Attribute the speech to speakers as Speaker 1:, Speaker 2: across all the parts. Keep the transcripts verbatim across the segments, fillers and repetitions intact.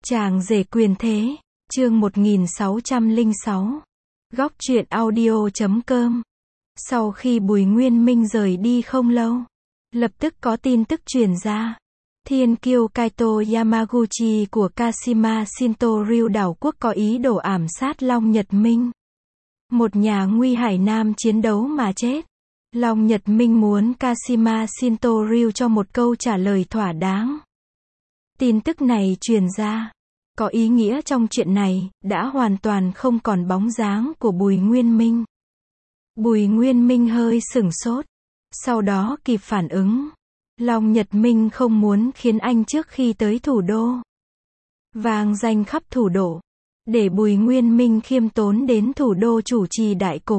Speaker 1: Chàng rể quyền thế, chương một nghìn sáu trăm lẻ sáu. Góc truyện audio.com. Sau khi Bùi Nguyên Minh rời đi không lâu, lập tức có tin tức truyền ra. Thiên kiêu Kaito Yamaguchi của Kashima Shinto-ryu đảo quốc có ý đồ ám sát Long Nhật Minh. Một nhà nguy hải nam chiến đấu mà chết. Long Nhật Minh muốn Kashima Shinto-ryu cho một câu trả lời thỏa đáng. Tin tức này truyền ra, có ý nghĩa trong chuyện này, đã hoàn toàn không còn bóng dáng của Bùi Nguyên Minh. Bùi Nguyên Minh hơi sửng sốt, sau đó kịp phản ứng. Long Nhật Minh không muốn khiến anh trước khi tới thủ đô vang danh khắp thủ đô, để Bùi Nguyên Minh khiêm tốn đến thủ đô chủ trì đại cục,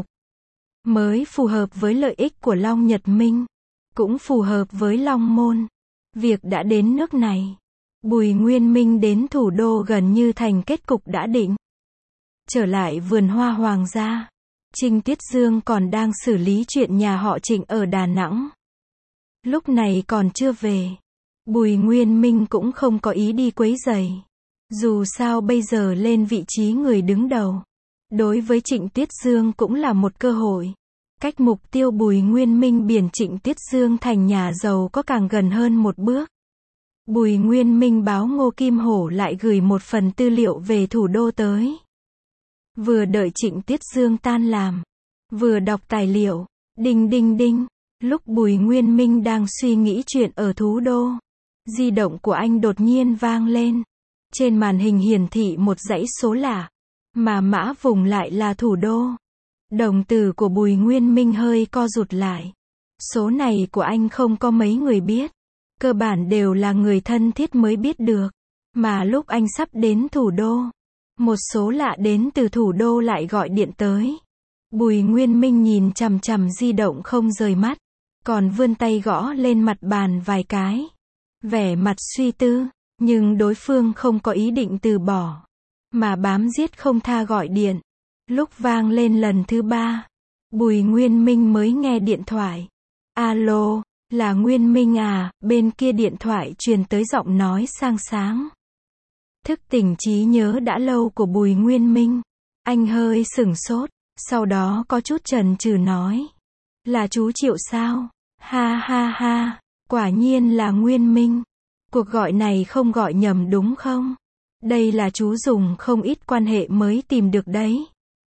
Speaker 1: mới phù hợp với lợi ích của Long Nhật Minh, cũng phù hợp với Long Môn. Việc đã đến nước này, Bùi Nguyên Minh đến thủ đô gần như thành kết cục đã định. Trở lại vườn hoa hoàng gia, Trinh Tuyết Dương còn đang xử lý chuyện nhà họ Trịnh ở Đà Nẵng. Lúc này còn chưa về. Bùi Nguyên Minh cũng không có ý đi quấy rầy. Dù sao bây giờ lên vị trí người đứng đầu, đối với Trịnh Tuyết Dương cũng là một cơ hội. Cách mục tiêu Bùi Nguyên Minh biển Trịnh Tuyết Dương thành nhà giàu có càng gần hơn một bước. Bùi Nguyên Minh báo Ngô Kim Hổ lại gửi một phần tư liệu về thủ đô tới. Vừa đợi Trịnh Tuyết Dương tan làm, vừa đọc tài liệu. Đinh đinh đinh. Lúc Bùi Nguyên Minh đang suy nghĩ chuyện ở thủ đô, di động của anh đột nhiên vang lên. Trên màn hình hiển thị một dãy số lạ, mà mã vùng lại là thủ đô. Đồng tử của Bùi Nguyên Minh hơi co rụt lại. Số này của anh không có mấy người biết. Cơ bản đều là người thân thiết mới biết được. Mà lúc anh sắp đến thủ đô, một số lạ đến từ thủ đô lại gọi điện tới. Bùi Nguyên Minh nhìn chằm chằm di động không rời mắt, còn vươn tay gõ lên mặt bàn vài cái. Vẻ mặt suy tư, nhưng đối phương không có ý định từ bỏ, mà bám giết không tha gọi điện. Lúc vang lên lần thứ ba, Bùi Nguyên Minh mới nghe điện thoại. Alo, là Nguyên Minh à? Bên kia điện thoại truyền tới giọng nói sang sáng, thức tỉnh trí nhớ đã lâu của Bùi Nguyên Minh. Anh hơi sửng sốt, sau đó có chút chần chừ nói. Là chú Triệu sao? Ha ha ha, quả nhiên là Nguyên Minh. Cuộc gọi này không gọi nhầm đúng không? Đây là chú dùng không ít quan hệ mới tìm được đấy.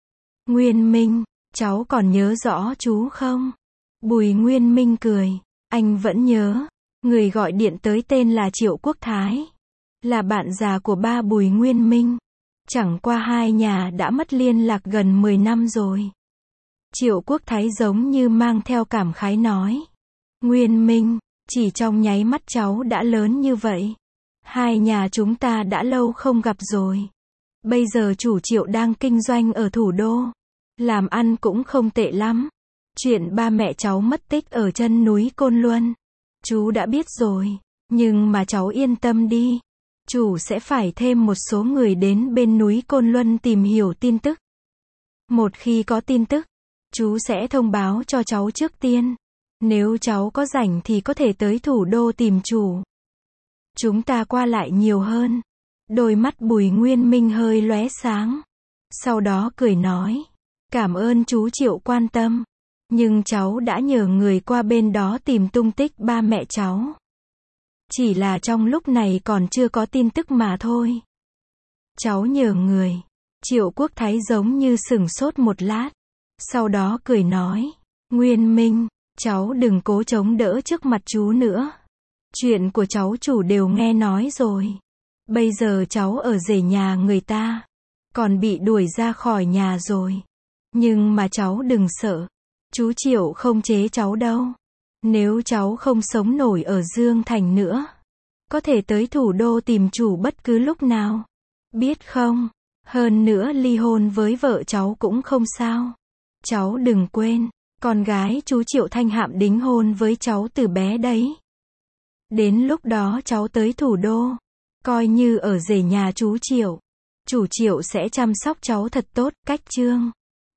Speaker 1: Nguyên Minh, cháu còn nhớ rõ chú không? Bùi Nguyên Minh cười. Anh vẫn nhớ. Người gọi điện tới tên là Triệu Quốc Thái, là bạn già của ba Bùi Nguyên Minh. Chẳng qua hai nhà đã mất liên lạc gần mười năm rồi. Triệu Quốc Thái giống như mang theo cảm khái nói. Nguyên Minh, chỉ trong nháy mắt cháu đã lớn như vậy. Hai nhà chúng ta đã lâu không gặp rồi. Bây giờ chủ Triệu đang kinh doanh ở thủ đô, làm ăn cũng không tệ lắm. Chuyện ba mẹ cháu mất tích ở chân núi Côn Luân, chú đã biết rồi. Nhưng mà cháu yên tâm đi, chủ sẽ phải thêm một số người đến bên núi Côn Luân tìm hiểu tin tức. Một khi có tin tức, chú sẽ thông báo cho cháu trước tiên. Nếu cháu có rảnh thì có thể tới thủ đô tìm chủ. Chúng ta qua lại nhiều hơn. Đôi mắt Bùi Nguyên Minh hơi lóe sáng. Sau đó cười nói. Cảm ơn chú Triệu quan tâm. Nhưng cháu đã nhờ người qua bên đó tìm tung tích ba mẹ cháu. Chỉ là trong lúc này còn chưa có tin tức mà thôi. Cháu nhờ người. Triệu Quốc Thái giống như sửng sốt một lát. Sau đó cười nói. Nguyên Minh, cháu đừng cố chống đỡ trước mặt chú nữa. Chuyện của cháu chủ đều nghe nói rồi. Bây giờ cháu ở rể nhà người ta, còn bị đuổi ra khỏi nhà rồi. Nhưng mà cháu đừng sợ. Chú Triệu không chế cháu đâu. Nếu cháu không sống nổi ở Dương Thành nữa, có thể tới thủ đô tìm chủ bất cứ lúc nào. Biết không? Hơn nữa ly hôn với vợ cháu cũng không sao. Cháu đừng quên, con gái chú Triệu Thanh Hạm đính hôn với cháu từ bé đấy. Đến lúc đó cháu tới thủ đô, coi như ở rể nhà chú Triệu. Chủ Triệu sẽ chăm sóc cháu thật tốt. Cách chương